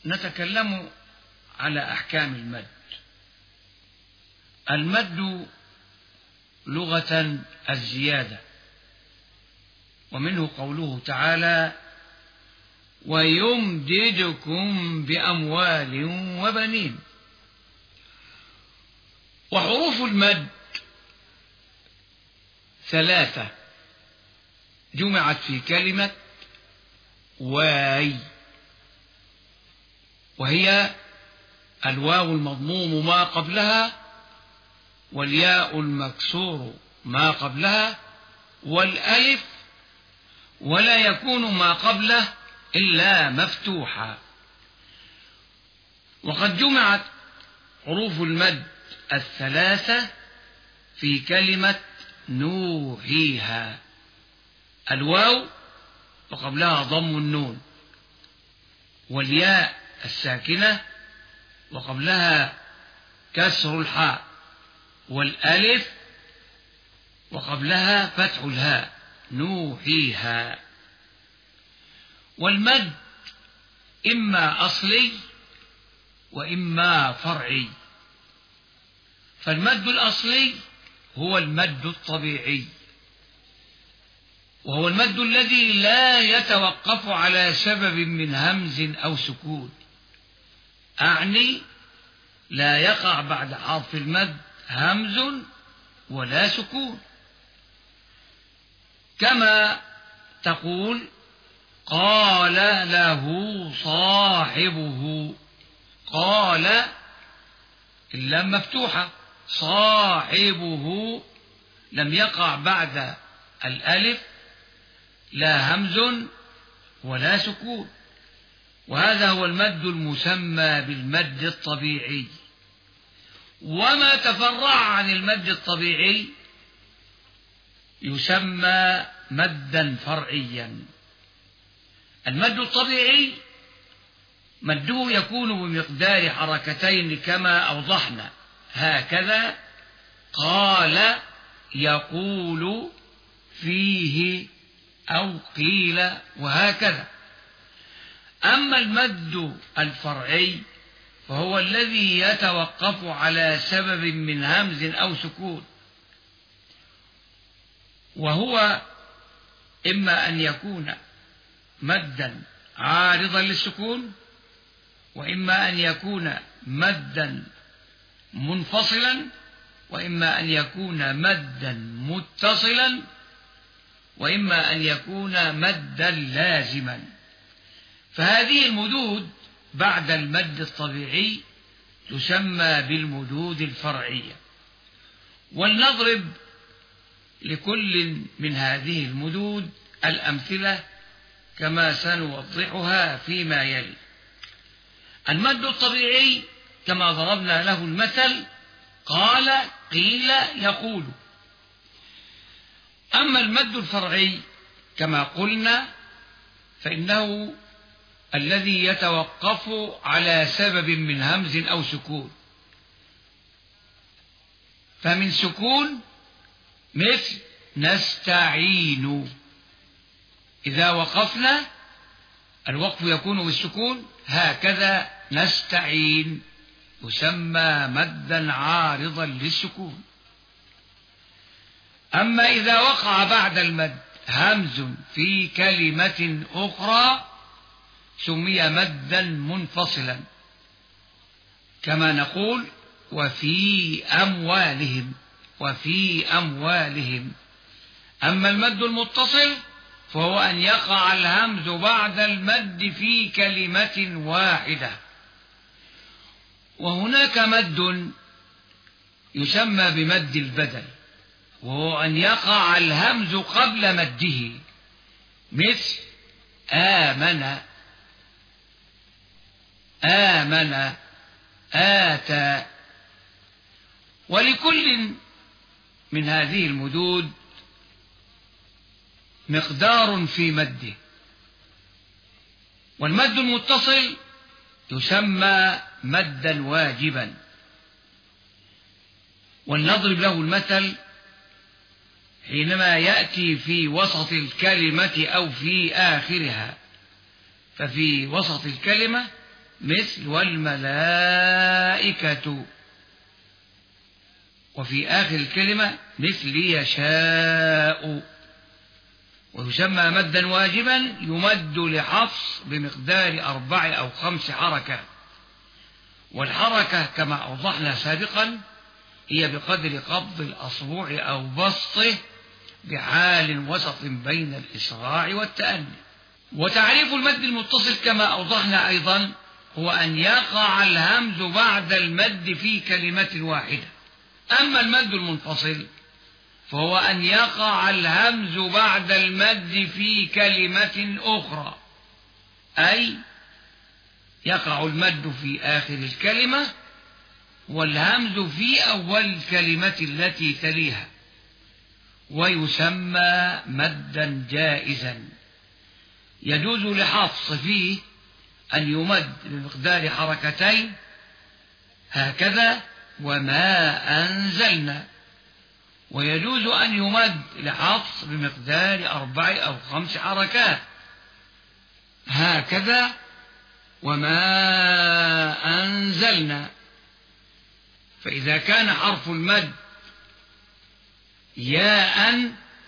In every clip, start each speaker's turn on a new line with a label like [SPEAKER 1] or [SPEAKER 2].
[SPEAKER 1] نتكلم على أحكام المد. المد لغة الزيادة، ومنه قوله تعالى: ويمددكم بأموال وبنين. وحروف المد 3 جمعت في كلمة واي، وهي الواو المضموم ما قبلها، والياء المكسور ما قبلها، والألف، ولا يكون ما قبله إلا مفتوحا. وقد جمعت حروف المد 3 في كلمة نوحيها: الواو وقبلها ضم النون، والياء الساكنة وقبلها كسر الحاء، والألف وقبلها فتح الهاء، نوحيها. والمد إما أصلي وإما فرعي. فالمد الأصلي هو المد الطبيعي، وهو المد الذي لا يتوقف على سبب من همز أو سكون، أعني لا يقع بعد حرف المد همز ولا سكون، كما تقول: قال له صاحبه. قال اللام مفتوحة، صاحبه لم يقع بعد الألف لا همز ولا سكون، وهذا هو المد المسمى بالمد الطبيعي. وما تفرع عن المد الطبيعي يسمى مدا فرعيا. المد الطبيعي مده يكون بمقدار حركتين كما أوضحنا، هكذا: قال، يقول، فيه، أو قيل، وهكذا. أما المد الفرعي فهو الذي يتوقف على سبب من همز أو سكون، وهو إما أن يكون مدا عارضا للسكون، وإما أن يكون مدا منفصلا، وإما أن يكون مدا متصلا، وإما أن يكون مدا لازما. فهذه المدود بعد المد الطبيعي تسمى بالمدود الفرعية. ولنضرب لكل من هذه المدود الأمثلة كما سنوضحها فيما يلي. المد الطبيعي كما ضربنا له المثل: قال، قيل، يقول. أما المد الفرعي كما قلنا فإنه الذي يتوقف على سبب من همز أو سكون، فمن سكون مثل نستعين. إذا وقفنا الوقف يكون بالسكون، هكذا نستعين يسمى مدا عارضا للسكون. أما إذا وقع بعد المد همز في كلمة أخرى سمي مدا منفصلا، كما نقول: وفي أموالهم، وفي أموالهم. أما المد المتصل فهو أن يقع الهمز بعد المد في كلمة واحدة. وهناك مد يسمى بمد البدل، وهو أن يقع الهمز قبل مده، مثل آمن، آمن، آتى. ولكل من هذه المدود مقدار في مده. والمد المتصل يسمى مدا واجبا. ولنضرب له المثل حينما يأتي في وسط الكلمة أو في آخرها. ففي وسط الكلمة مثل والملائكة، وفي آخر الكلمة مثل يشاء. ويسمى مدا واجبا يمد لحفص بمقدار 4 أو 5 حركات، والحركة كما أوضحنا سابقا هي بقدر قبض الأصبع أو بسطه بحال وسط بين الإسراع والتأني. وتعريف المد المتصل كما أوضحنا أيضا هو أن يقع الهمز بعد المد في كلمة واحدة. أما المد المنفصل فهو أن يقع الهمز بعد المد في كلمة أخرى، أي يقع المد في آخر الكلمة والهمز في أول الكلمة التي تليها، ويسمى مدا جائزا. يجوز لحفص فيه أن يمد بمقدار حركتين هكذا وما أنزلنا، ويجوز أن يمد لحفص بمقدار 4 أو 5 حركات هكذا وما أنزلنا. فإذا كان حرف المد ياء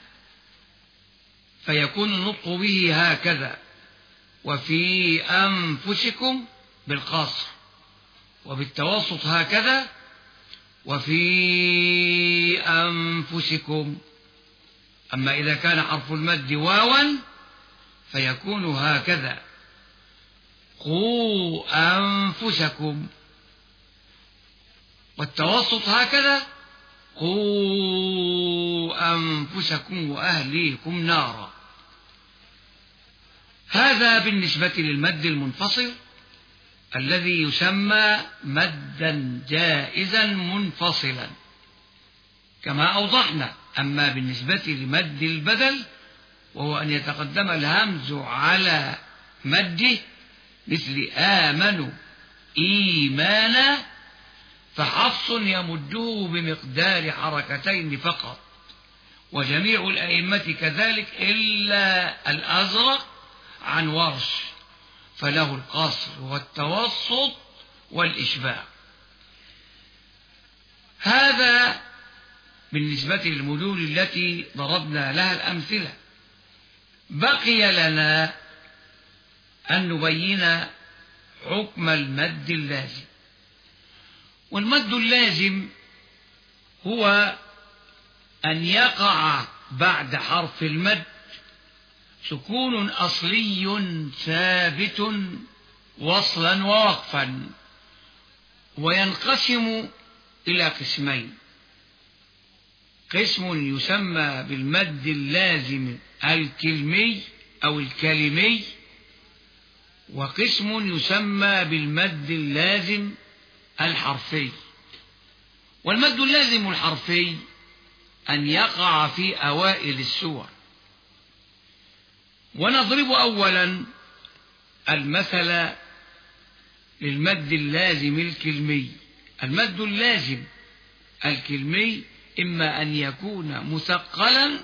[SPEAKER 1] فيكون النطق به هكذا، وفي أنفسكم بالقصر، وبالتوسط هكذا وفي أنفسكم. أما إذا كان حرف المد واوا فيكون هكذا قوا أنفسكم، والتوسط هكذا قوا أنفسكم وأهليكم نارا. هذا بالنسبة للمد المنفصل الذي يسمى مدا جائزا منفصلا كما أوضحنا. أما بالنسبة لمد البدل وهو أن يتقدم الهمز على مده مثل آمنوا إيمانا، فحفص يمده بمقدار حركتين فقط، وجميع الأئمة كذلك إلا الأزرق عن ورش، فله القصر والتوسط والإشباع. هذا بالنسبة للمدود التي ضربنا لها الأمثلة. بقي لنا أن نبين حكم المد اللازم. والمد اللازم هو أن يقع بعد حرف المد سكون أصلي ثابت وصلا ووقفا، وينقسم إلى قسمين: قسم يسمى بالمد اللازم الكلمي أو الكلمي، وقسم يسمى بالمد اللازم الحرفي. والمد اللازم الحرفي أن يقع في أوائل السور. ونضرب أولا المثل للمد اللازم الكلمي. المد اللازم الكلمي إما أن يكون مثقلا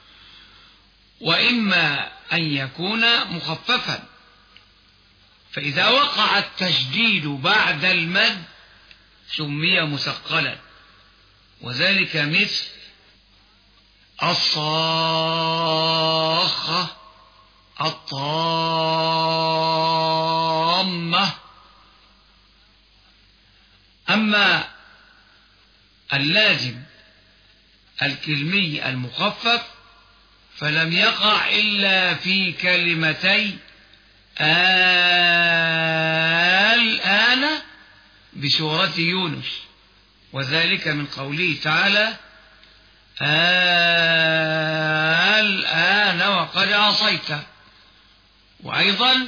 [SPEAKER 1] وإما أن يكون مخففا، فإذا وقع التشديد بعد المد سمي مثقلا، وذلك مثل الصاخة، الطامة. أما اللازم الكلمي المخفف فلم يقع إلا في كلمتي الآن بسورة يونس، وذلك من قوله تعالى الآن وقد عصيت، وأيضا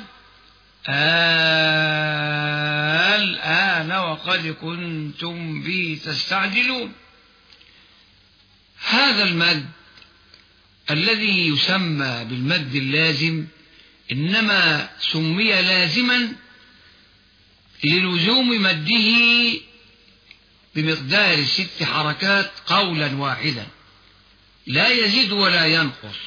[SPEAKER 1] الآن وقد كنتم بي تستعجلون. هذا المد الذي يسمى بالمد اللازم إنما سمي لازما للزوم مده بمقدار 6 حركات قولا واحدا، لا يزيد ولا ينقص،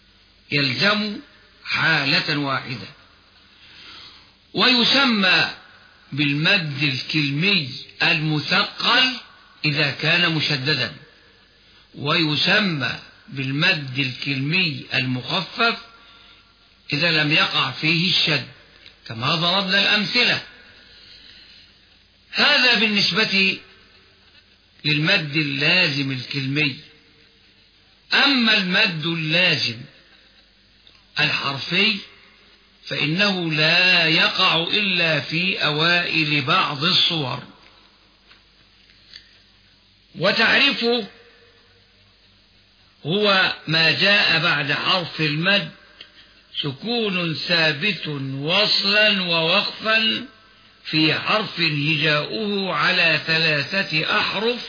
[SPEAKER 1] يلزم حالة واحدة. ويسمى بالمد الكلمي المثقل إذا كان مشددا، ويسمى بالمد الكلمي المخفف إذا لم يقع فيه الشد، كما ضربنا الأمثلة. هذا بالنسبة للمد اللازم الكلمي. أما المد اللازم الحرفي فإنه لا يقع إلا في أوائل بعض الصور. وتعريفه هو ما جاء بعد حرف المد سكون ثابت وصلا ووقفا في حرف هجاؤه على 3 أحرف،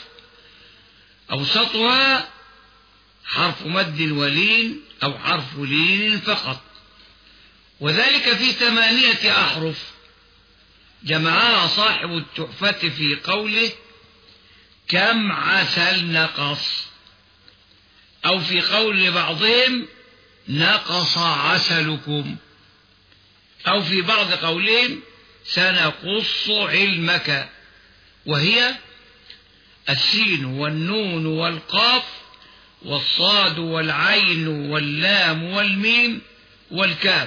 [SPEAKER 1] أوسطها حرف مد ولين أو حرف لين فقط، وذلك في 8 أحرف جمعها صاحب التحفة في قوله كم عسل نقص، أو في قول بعضهم نقص عسلكم، أو في بعض قولهم سنقص علمك، وهي السين والنون والقاف والصاد والعين واللام والميم والكاف،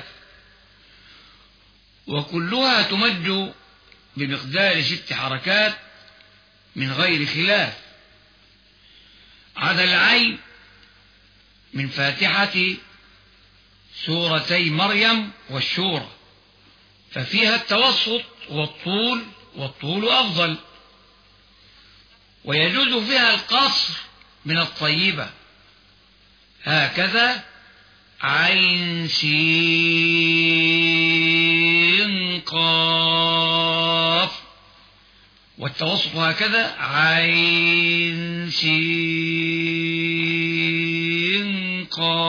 [SPEAKER 1] وكلها تمد بمقدار 6 حركات من غير خلاف، عدا العين من فاتحة سورتي مريم والشورى، ففيها التوسط والطول أفضل، ويجوز فيها القصر من الطيبة، هكذا عين سين قاف، والتوسط هكذا عين سين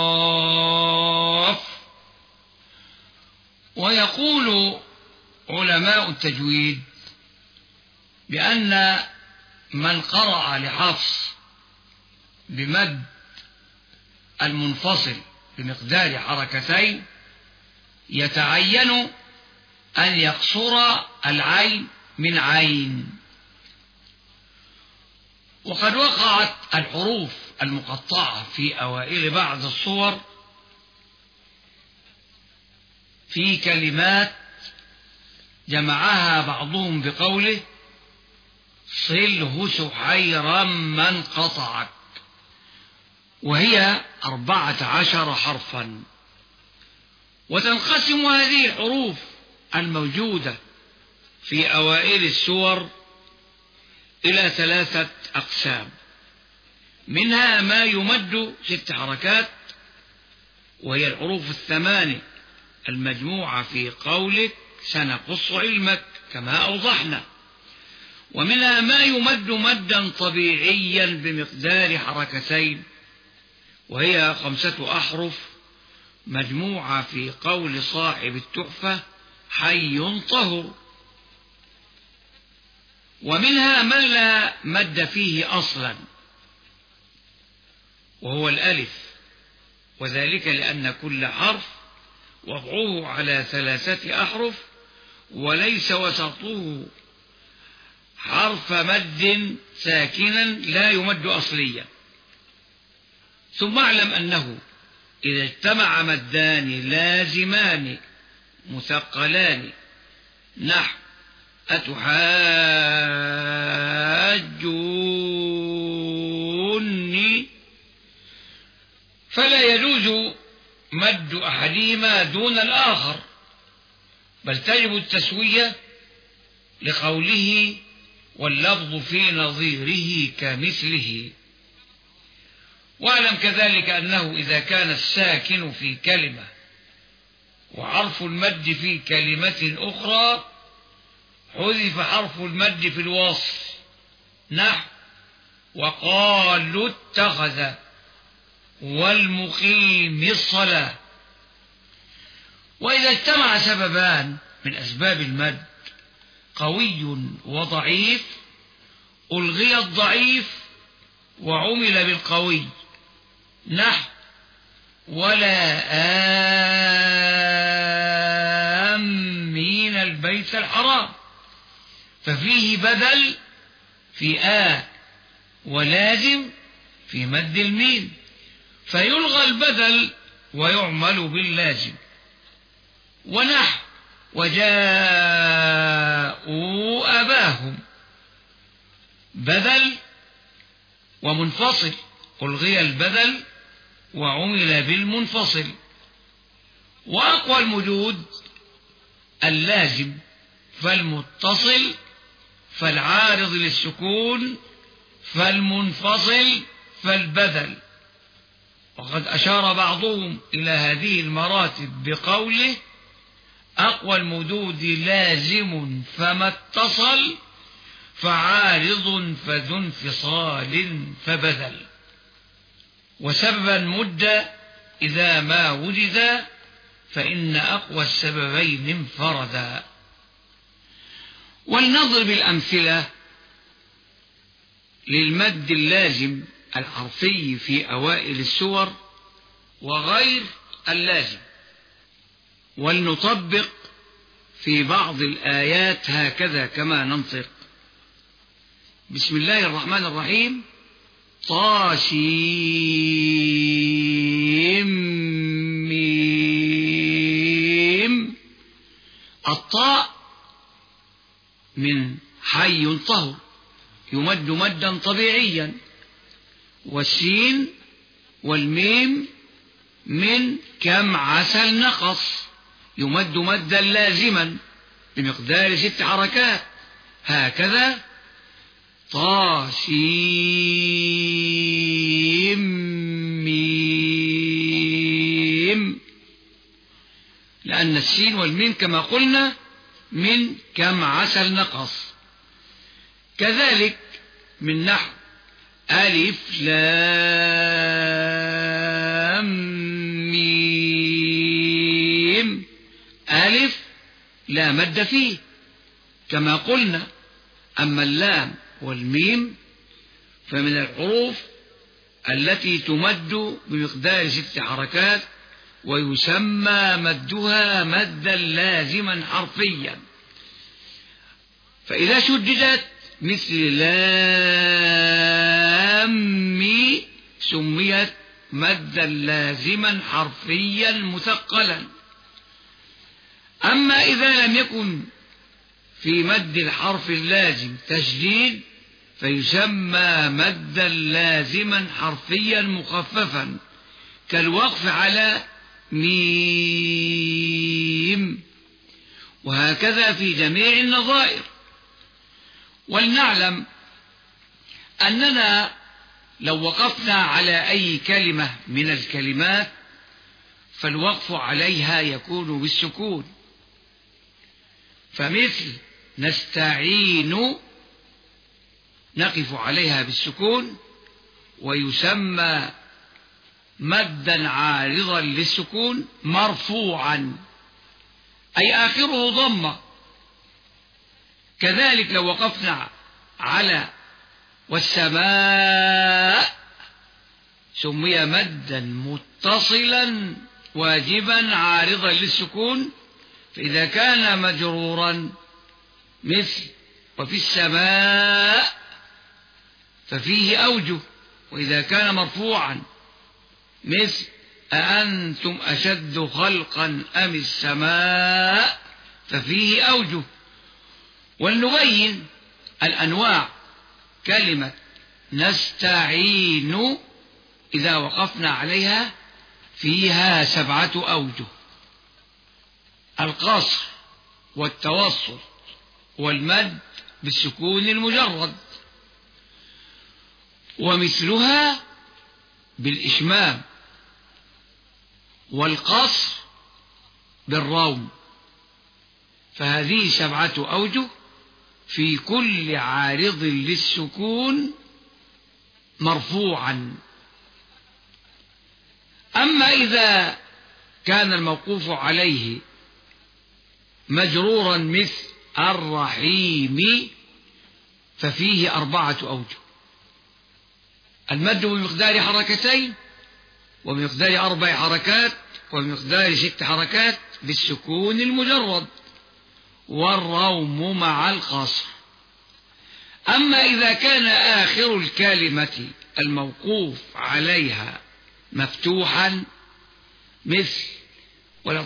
[SPEAKER 1] قاف. ويقول علماء التجويد بأن من قرأ لحفص بمد المنفصل بمقدار 2 حركات يتعين أن يقصر العين من عين. وقد وقعت الحروف المقطعة في أوائل بعض الصور في كلمات جمعها بعضهم بقوله صله سحيرا من قطعك، وهي 14 حرفا. وتنقسم هذه الحروف الموجودة في أوائل السور إلى 3 أقسام، منها ما يمد 6 حركات وهي الحروف 8 المجموعة في قولك سنقص علمك كما أوضحنا، ومنها ما يمد مدا طبيعيا بمقدار 2 حركات وهي 5 أحرف مجموعة في قول صاحب التحفة حي طهر، ومنها ما لا مد فيه أصلا وهو الألف، وذلك لأن كل حرف وضعه على 3 أحرف وليس وسطه حرف مد ساكنا لا يمد أصليا. ثم اعلم أنه إذا اجتمع مدان لازمان مثقلان نحو أتحاجوني فلا يجوز مد أحدهما دون الآخر، بل تجب التسوية لقوله واللفظ في نظيره كمثله. واعلم كذلك أنه إذا كان الساكن في كلمة وحرف المد في كلمة أخرى حذف حرف المد في الوصل نحو وقالوا اتخذ والمقيم الصلاة. وإذا اجتمع سببان من أسباب المد قوي وضعيف ألغي الضعيف وعمل بالقوي نحو ولا آمين البيت الحرام، ففيه بدل في ولازم في مد الميم، فيلغى البدل ويعمل باللازم. ونحو وجاءوا أباهم، بدل ومنفصل، ألغي البدل وعمل بالمنفصل. وأقوى المدود اللازم، فالمتصل، فالعارض للسكون، فالمنفصل، فالبدل. وقد أشار بعضهم إلى هذه المراتب بقوله: أقوى المدود لازم فما اتصل، فعارض فذو انفصال فبدل. وسببا مد إذا ما وجد، فإن أقوى السببين انفردا. ولنضرب الأمثلة للمد اللازم الحرفي في أوائل السور وغير اللازم، ولنطبق في بعض الآيات هكذا كما ننطق. بسم الله الرحمن الرحيم: طاسيم. الطاء من حي طهر يمد مدا طبيعيا، والسين والميم من كم عسل نقص يمد مدا لازما بمقدار 6 حركات، هكذا طاسيم ميم، لأن السين والميم كما قلنا من كم عسل نقص. كذلك من نحو ألف لام ميم، ألف لا مد فيه كما قلنا، أما اللام والميم فمن الحروف التي تمد بمقدار 6 حركات، ويسمى مدها مدا لازما حرفيا. فإذا شددت مثل لام مي سميت مدا لازما حرفيا مثقلا. أما إذا لم يكن في مد الحرف اللازم تشديد، فيسمى مدا لازما حرفيا مخففا، كالوقف على ميم، وهكذا في جميع النظائر. ولنعلم أننا لو وقفنا على أي كلمة من الكلمات فالوقف عليها يكون بالسكون، فمثل نستعين نقف عليها بالسكون، ويسمى مدا عارضا للسكون مرفوعا، أي آخره ضمة. كذلك لو وقفنا على والسماء سمي مدا متصلا واجبا عارضا للسكون، فإذا كان مجرورا مثل وفي السماء ففيه أوجه، وإذا كان مرفوعا مثل أأنتم أشد خلقا أم السماء ففيه أوجه. ولنبين الأنواع: كلمة نستعين إذا وقفنا عليها فيها 7 أوجه: القصر والتوسط والمد بالسكون المجرد، ومثلها بالإشمام، والقصر بالروم. فهذه 7 أوجه في كل عارض للسكون مرفوعا. أما إذا كان الموقوف عليه مجرورا مثل الرحيم ففيه 4 أوجه: المد بمقدار 2 حركات، وبمقدار 4 حركات، وبمقدار 6 حركات بالسكون المجرد، والروم مع القصر. أما إذا كان آخر الكلمة الموقوف عليها مفتوحا مثل ولا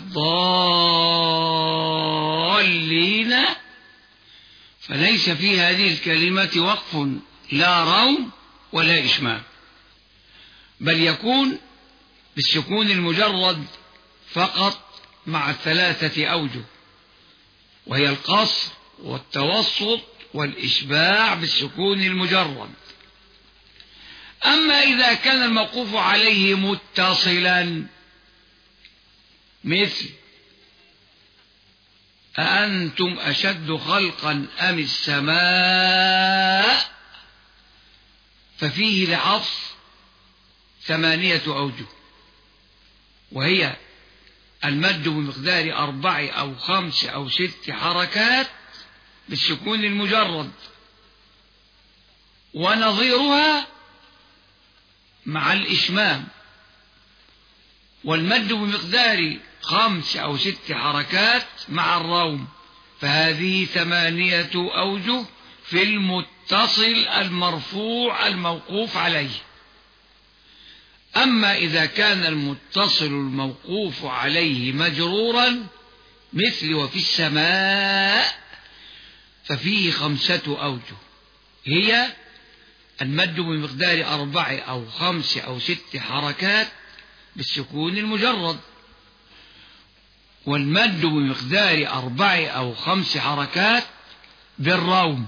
[SPEAKER 1] الضالين، فليس في هذه الكلمة وقف لا روم ولا إشمام، بل يكون بالسكون المجرد فقط مع الثلاثة أوجه، وهي القصر والتوسط والإشباع بالسكون المجرد. أما إذا كان الموقوف عليه متصلا مثل أأنتم أشد خلقا أم السماء، ففيه لعطف 8 أوجه، وهي المد بمقدار 4 أو 5 أو 6 حركات بالسكون المجرد، ونظيرها مع الإشمام، والمد بمقدار 5 أو 6 حركات مع الروم، فهذه 8 أوجه في المتصل المرفوع الموقوف عليه. أما إذا كان المتصل الموقوف عليه مجرورا مثل وفي السماء، ففيه 5 أوجه، هي المد بمقدار 4 أو 5 أو 6 حركات بالسكون المجرد، والمد بمقدار 4 أو 5 حركات بالروم.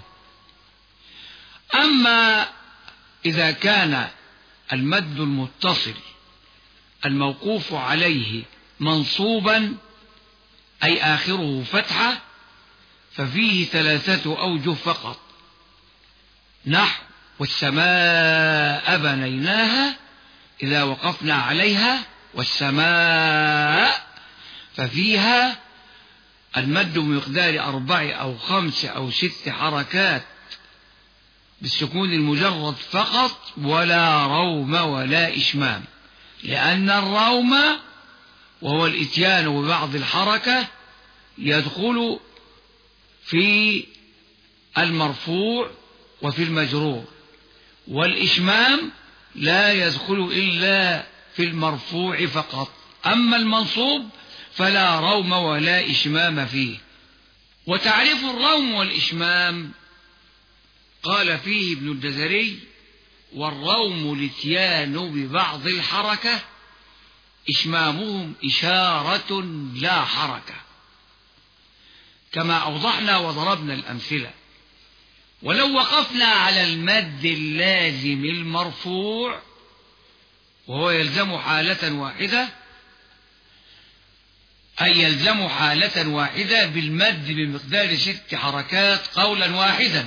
[SPEAKER 1] أما إذا كان المد المتصل الموقوف عليه منصوبا أي آخره فتحة، ففيه 3 أوجه فقط، نحو والسماء بنيناها إذا وقفنا عليها والسماء، ففيها المد بمقدار 4 أو 5 أو 6 حركات بالسكون المجرد فقط، ولا روم ولا إشمام، لأن الروم وهو الإتيان ببعض الحركة يدخل في المرفوع وفي المجرور، والإشمام لا يدخل إلا في المرفوع فقط. أما المنصوب فلا روم ولا إشمام فيه. وتعريف الروم والإشمام قال فيه ابن الجزري: والروم الاتيان ببعض الحركة، إشمامهم إشارة لا حركة، كما أوضحنا وضربنا الأمثلة. ولو وقفنا على المد اللازم المرفوع وهو يلزم حالة واحدة، أي يلزم حالة واحدة بالمد بمقدار 6 حركات قولا واحدا،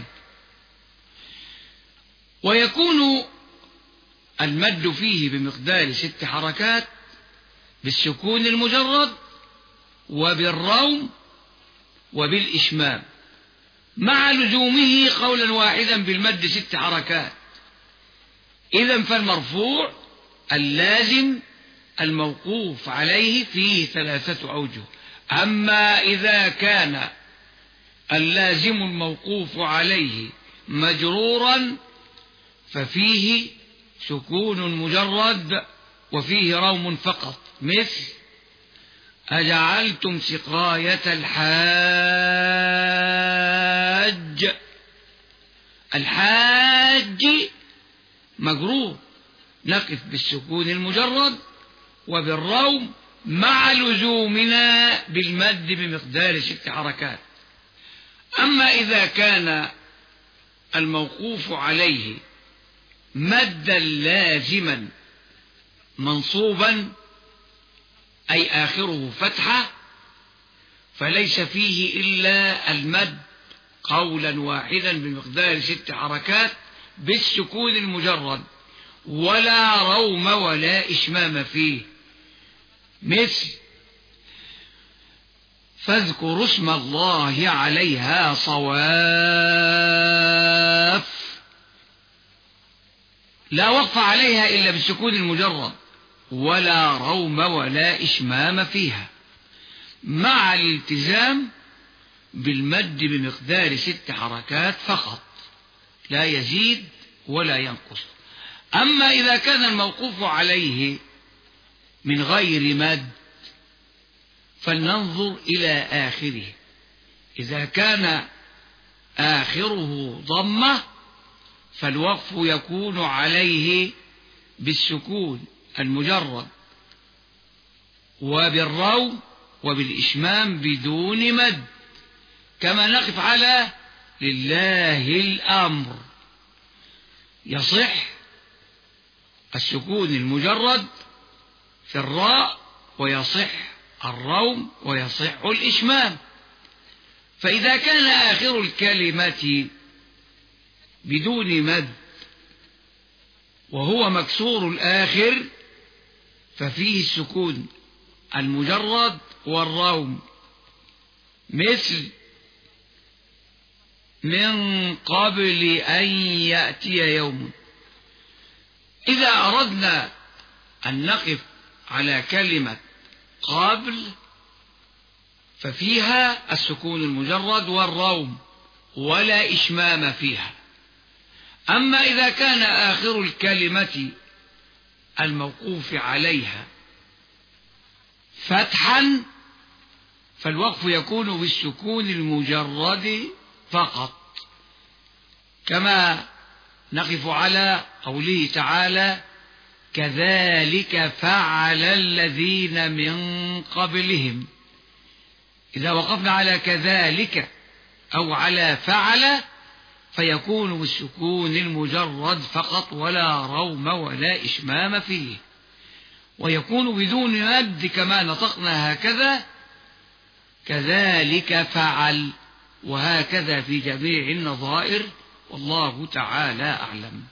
[SPEAKER 1] ويكون المد فيه بمقدار 6 حركات بالسكون المجرد وبالروم وبالإشمام، مع لزومه قولا واحدا بالمد 6 حركات. إذن فالمرفوع اللازم الموقوف عليه فيه 3 أوجه. أما إذا كان اللازم الموقوف عليه مجرورا ففيه سكون مجرد وفيه روم فقط، مثل أجعلتم سقاية الحاج، الحاج مجرور، نقف بالسكون المجرد وبالروم مع لزومنا بالمد بمقدار 6 حركات. أما إذا كان الموقوف عليه مدا لازما منصوبا أي آخره فتحة، فليس فيه إلا المد قولا واحدا بمقدار 6 حركات بالسكون المجرد، ولا روم ولا إشمام فيه، مثل فاذكروا اسم الله عليها صواف، لا وقف عليها إلا بالسكون المجرد، ولا روم ولا إشمام فيها، مع الالتزام بالمد بمقدار 6 حركات فقط، لا يزيد ولا ينقص. أما إذا كان الموقوف عليه من غير مد فلننظر إلى آخره. إذا كان آخره ضمة فالوقف يكون عليه بالسكون المجرد وبالروم وبالإشمام بدون مد، كما نقف على لله الأمر، يصح السكون المجرد في الراء ويصح الروم ويصح الإشمام. فإذا كان آخر الكلمة بدون مد وهو مكسور الآخر ففيه السكون المجرد والروم، مثل من قبل أن يأتي يوم. إذا أردنا أن نقف على كلمة قبل ففيها السكون المجرد والروم ولا إشمام فيها. أما إذا كان آخر الكلمة الموقوف عليها فتحا فالوقف يكون بالسكون المجرد فقط، كما نقف على قوله تعالى كذلك فعل الذين من قبلهم. إذا وقفنا على كذلك أو على فعل فيكون بالسكون المجرد فقط ولا روم ولا إشمام فيه، ويكون بدون مد كما نطقنا هكذا كذلك فعل، وهكذا في جميع النظائر، والله تعالى أعلم.